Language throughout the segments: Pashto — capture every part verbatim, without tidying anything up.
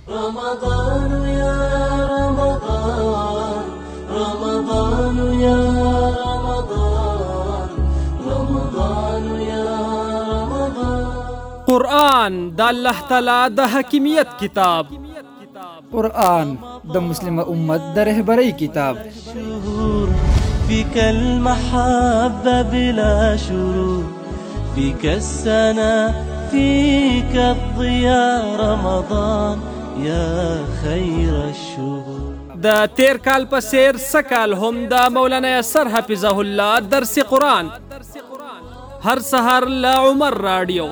رمضان يا رمضان رمضان يا رمضان رمضان يا رمضان قرآن د الله تعالی د حکمیت کتاب، قرآن د مسلم امت د رهبری کتاب. فيك المحبة بلا شروط، فيك السنة فيك الضياء رمضان يا خير الشهور. د تیر کال په سیر سکال هم د مولانا یسر حفظه الله درس قرآن هر سحر له عمر راډیو.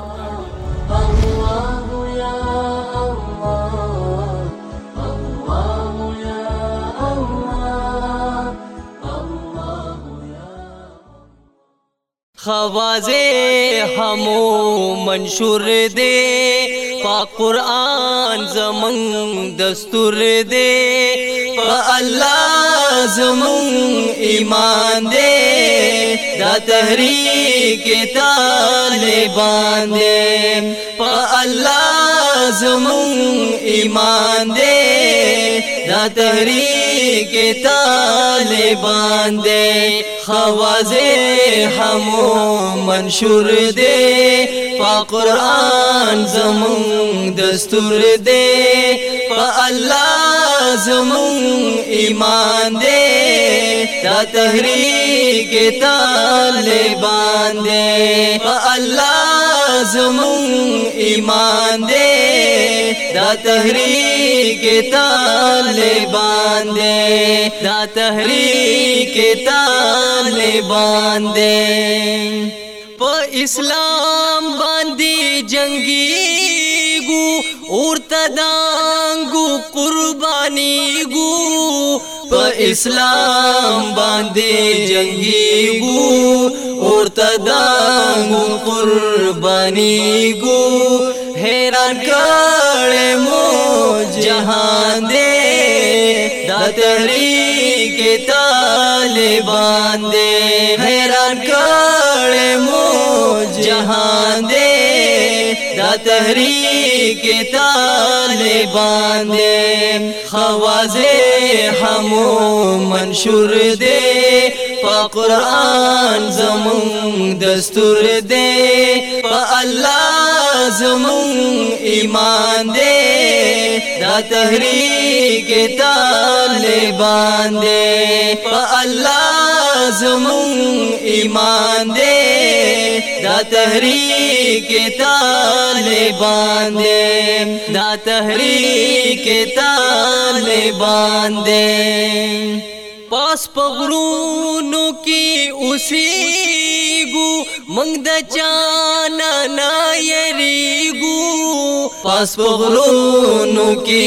الله يا الله الله يا الله الله يا خوازے ہمو منشور دے پا قرآن زمن دستور دے پا اللہ زمن ایمان دے دا تحریک طالبان دے پا اللہ زمن ایمان دے دا تحریک طالبان دے خوازے ہمو منشور دے پا قرآن زمون دستور دے پا اللہ زمون ایمان دے دا تحریک طالبان دے پا اللہ زمون ایمان دے دا تحریک طالبان دے دا تحریک طالبان دے پا اسلام باندی جنگی گو اور تدانگو قربانی گو پا اسلام باندی جنگی گو اور تدانگو قربانی گو حیران کڑے مو جہان دے دا تحریک طالبان دے حیران کڑے مو جہان دے دا تحریک طالبان دے خوازے ہمو منشور دے پا قرآن زمون دستور دے پا اللہ زمون ایمان دے دا تحریک طالبان دے پا اللہ زمون ایمان دے دا تحریک طالبان دے دا تحریک طالبان دے پاس پغرونو کی اسیگو منگ دا چانا نا یریگو پاس پغرونو کی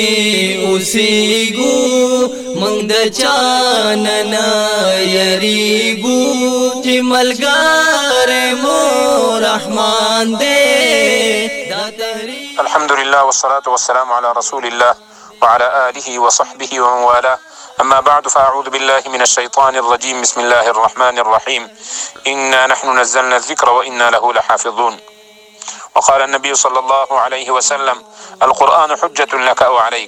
اسیگو منگ دا چانا نا یریگو چی ملگار مو رحمان دے دا تحریک. الحمدللہ والصلاة والسلام على رسول الله وعلى آله وصحبه ومن والاه. أما بعد فأعوذ بالله من الشيطان الرجيم. بسم الله الرحمن الرحيم. إنا نحن نزلنا الذكر وإنا له لحافظون. وقال النبي صلى الله عليه وسلم القرآن حجة لك أو عليك.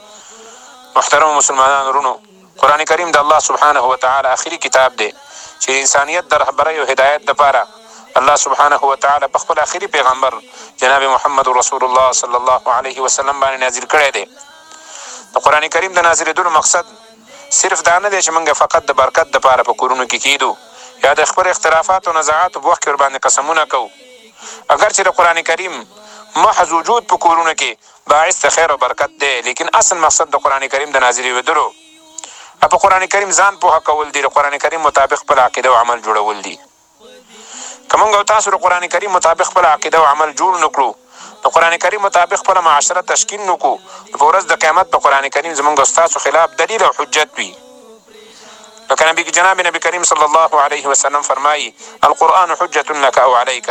محترم مسلمان رونو، قرآن کریم د الله سبحانه وتعالى آخری کتاب دی چې انسانیت د رهبرۍ او هدایت دپاره الله سبحانه وتعالى په خپل آخري پیغمبر جناب محمد رسول الله صلی الله علیه وسلم باندې نازل کړی دی. د قرآن کریم د نازلېدلو مقصد صرف دا نه دی چې موږ فقط د برکت دپاره په کورونو کې کیدو یا د خپل اختلافاتو او نزاعاتو په وخت کې ورباندې قسمونه کوو. اگر چې د قرآن کریم محض وجود په کورونو کې باعث د خیر او برکت دی، لیکن اصل مقصد د قرآن کریم د نازلېدلو په قرآن کریم ځان پوهه کول دي، د قرآن کریم مطابق خپل عقیده او عمل جوړول دي. که موږ او تاسو د قرآن کریم مطابق خپل عقیده او عمل جوړ نه کړو، د قرآن کریم مطابق خپل معاشره تشکیل نه کړو، په ورځ د قیامت په قرآن کریم زموږ او ستاسو خلاف دلیل او حجت وي. لکه نبی جناب نبی کریم صلی الله علیه وسلم فرمایي القرآن حجة لك او علیک.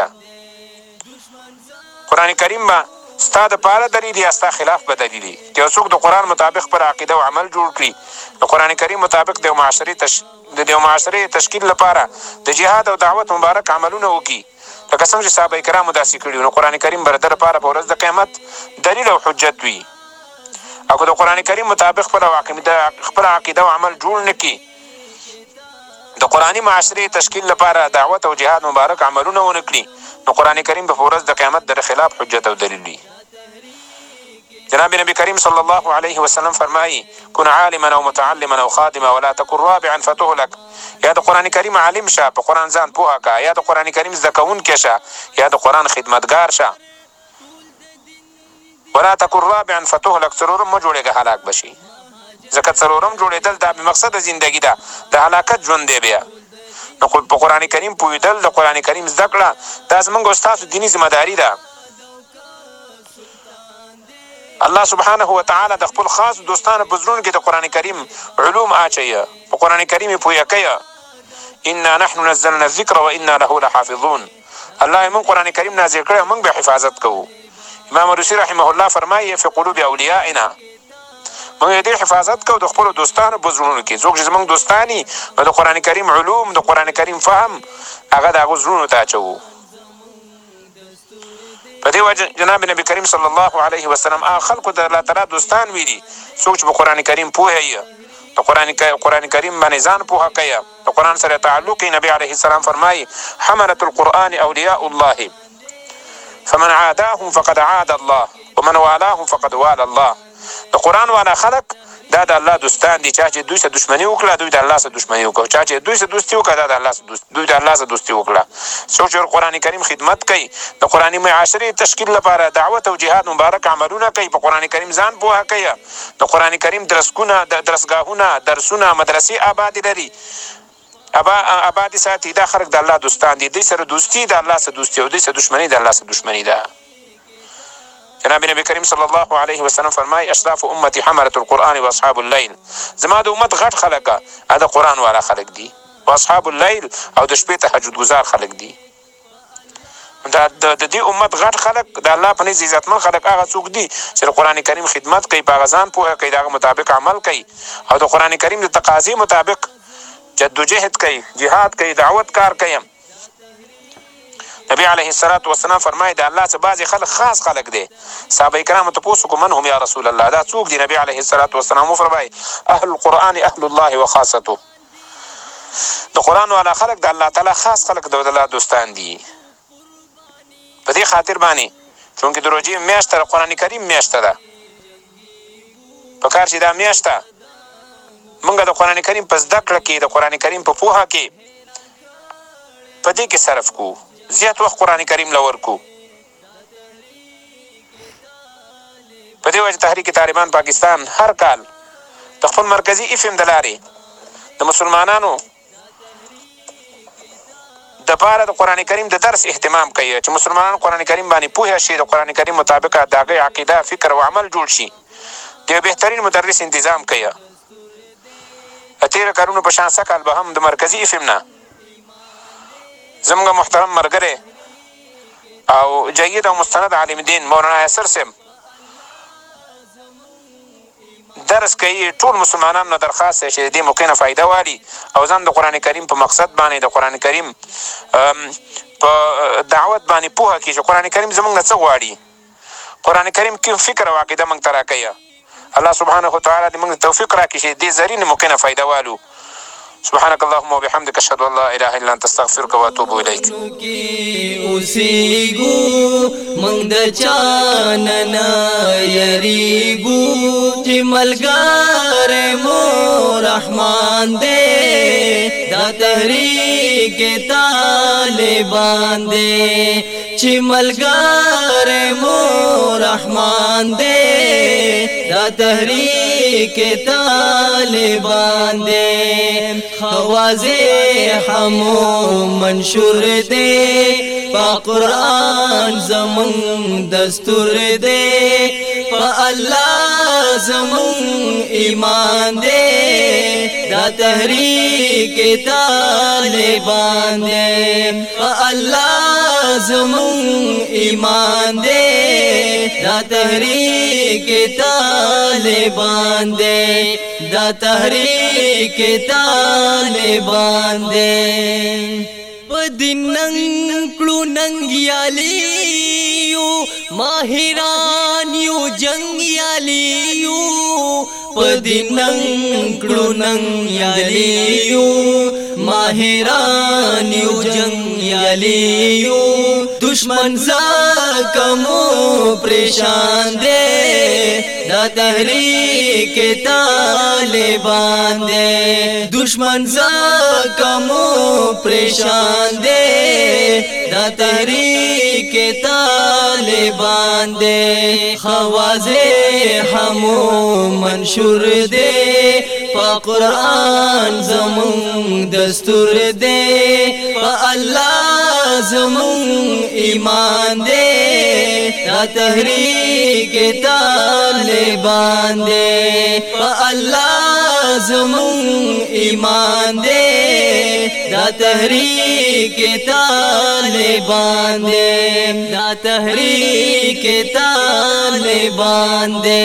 قرآن کریم به ستا دپاره دلیل یا ستا خلاف به دلیل وي. که یو څوک د قرآن مطابق خپل عقیده او عمل جوړ کړي، د قرآن کریم مطابق د یو معاشرې تش... د یو معاشرې تشکیل لپاره د جهاد او دعوت مبارک عملونه وکړي، لکه څنګه چې صحابه کرامو داسې کړي، نو قرآن کریم به د ده لپاره په ورځ د قیامت دلیل او حجت وي. او که د قرآن کریم مطابق خپل عقیده او عمل جوړ نه کړي، د قرآني معاشرې تشکیل لپاره دعوت او جهاد مبارک عملونه ونه کړي، نو قرآن کریم به په ورځ د قیامت در خلاف حجت او دلیل وي. جناب نبی کریم صلی الله علیه وسلم فرمایي: کن عالما او متعلما او خادما ولا تکن رابعا فتهلک. یا د قرآن کریم عالم شه، په قرآن ځان پوهه که، یا د قرآن کریم زده کوونکی شه، یا د قرآن خدمتګار شه. ولا تکن رابعا فتهلک، څلورم مه جوړېږه هلاک بشي، ځکه څلورم جوړېدل دا بې مقصده زندګي ده، د هلاکت ژوند دی بیا. نو په قرآن کریم پوهېدل، د قرآن کریم زده کړه، دا زموږ او ستاسو دیني ذمهداري ده. الله سبحانه وتعالی د خپل خاص دوستانو په زړونو کې د قرآن کریم علوم اچوي، په قرآن کریم یې پوهه کوي. انا نحن نزلنا الذکر و انا له لحافظون. الله یې موږ قرآن کریم نازل کړی، موږ به حفاظت کوو. امام روسي رحمه الله فرمایي: فی قلوب اولیائنا، موږ یې ډېر حفاظت کوو د خپلو دوستانو په زړونو کې. څوک چې زموږ دوستان وي، نو د قرآن کریم علوم، د قرآن کریم فهم، هغه د هغو زړونو ته اچوو. په دې وجه جناب نبی کریم صلی الله علیه وسلم هغه خلکو د الله تعالی دوستان ویلي، څوک چې په قرآن کریم پوهه یې، د قرآن قرآن کریم باندې ځان پوهه کوي، د قرآن سره تعلق یې. نبی علیه السلام فرمایي: حملة القرآن اولیاء الله فمن عاداهم فقد عاد الله ومن والاهم فقد والا الله. د قرآن والا خلک دا د الله دوستان دي. چا چې دوی سره دشمني وکړه، دوی د الله سره دشمني وکړه. چا چې دوی سره دوستي وکړه، دا د الله سره دوی د الله سره دوستي وکړه. څوک چې قرآن کریم خدمت کوي، د قرآني معاشرې تشکیل لپاره دعوت او جهاد مبارک عملونه کوي، په قرآن کریم ځان پوهه کوي، د قرآن کریم درسګونه، درسګاهونه، درسونه، مدرسې آبادې لري، ابا آبادې ساتي، دا خلک د الله دوستان دي. دوی سره دوستي د الله سره دوستي، او دوی سره دشمني د الله سره دشمني ده. جناب نبی کریم صلی الله علیه وسلم فرمای: اشراف امتی حملة القرآن و اصحاب اللیل. زما د امت غټ خلک هغه د قرآن والا خلک دي، و اصحاب اللیل او د شپې تهجد ګزار خلک دي. دا د دې امت غټ خلک، د الله په نزد عزتمن خلک هغه څوک دي چې د قرآن کریم خدمت کوي، په هغه ځان پوهه کوي، د هغه مطابق عمل کوي، او د قرآن کریم د تقاضې مطابق جدوجهد کوي، جهاد کوي، دعوت کار کوي. نبی علیه الصلاة والسلام فرمایي: د الله څخه بعضې خلک خاص خلک دي. صحابه کرامو تپوس وکړو: من هم یا رسول الله، دا څوک دي؟ نبی علیه الصلاة والسلام وفرمایي: اهل القرآن اهل الله و خاصته. د قرآن والا خلک د الله تعالی خاص خلک، د الله دوستان دي. په دې خاطر باندې چونکې د روژې میاشته د قرآن کریم میاشته ده، په کار چې دا میاشته موږ د قرآن کریم په زده کړه کې، د قرآن کریم په پوهه کې، په دې کې صرف کو، زیات وخت قرآن کریم له ورکو. په دې وجه تحریک طالبان پاکستان هر کال د خپل مرکزي افم د لارې د مسلمانانو د پاره د قرآن کریم د درس اهتمام کوي، چې مسلمانان قرآن کریم باندې پوهه شي، د قرآن کریم مطابق د هغې عقیده، فکر او عمل جوړ شي. د یو بهترین مدرس انتظام کوي. تېره کارونو په شان سږ کال به هم د مرکزي افم نه زموږ محترم ملګری او جید او مستند عالم دین مولانا یاسر صاحب درس کوي. ټول مسلمانانو درخواست دی چې د دې موقع نه فایده والی او ځان د قرآن کریم په مقصد باندې، د قرآن کریم په دعوت باندې پوهه کړي چې قرآن کریم زموږ نه څه غواړي، قرآن کریم کوم فکر او عقیده موږ ته راکوي. الله سبحانه وتعالی دې موږ ته توفیق راکړي چې دې زرینې موقع نه فایده والو. سبحانك اللهم وبحمدك اشهد ان لا اله الا انت استغفرك واتوب اليك. اوسېږو موږ د چا نه یریږو چې ملګری مو رحمان دی، دا تحریک طالبان دی، چې ملګری مو رحمان دی، دا تحریک طالبان دی. خوازی همو منشور دے، پا قرآن زمن دستور دے، پا اللہ زمن ایمان دے، دا تحریک طالبان دے، پا اللہ زمن ایمان دے، دا تحریک طالبان دے، دا تحریک طالبان دے. پدی ننگ کلو ننگیالی یو، ماہران یو جنگیالی یو، پدیننګ کړوننګ یالیو ماهران یو جنگ یالیو دشمن زکمو پریشان دے دا تحریک طالبان دے دشمن زکمو پریشان دے دا تحریک طالبان دے خوازے ہمو منشور دے پا قرآن زمون دستور دے پا اللہ زمون ایمان دے دا تحریک طالبان دے پا اللہ زمون ایمان دے دا تحریک طالبان دے دا تحریک طالبان دے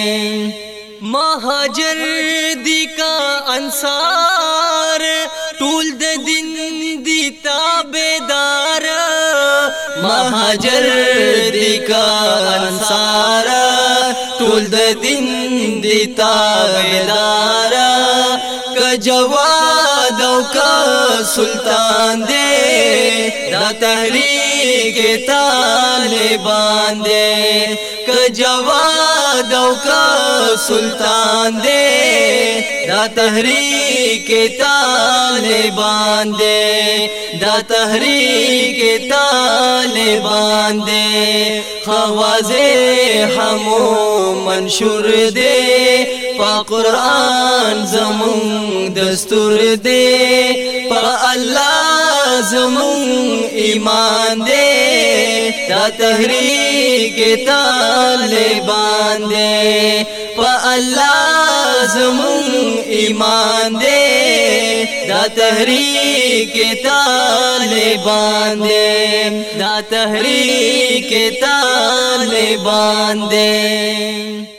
مہاجر دی کا انصار ټول د دین دی تابعدار مہاجر دی کا انصار ټول د دین دی تابعدار ک جواد او ک سلطان دے دا تحریک طالبان دے ک جواد او ک سلطان دے دا تحریک طالبان دے دا تحریک طالبان دے خوازے ہمو منشور دے پا قرآن زمون دستور دے پا اللہ زمون ایمان دے دا تحریک طالبان دے پا اللہ زمون ایمان دے دا تحریک طالبان دے دا تحریک طالبان دے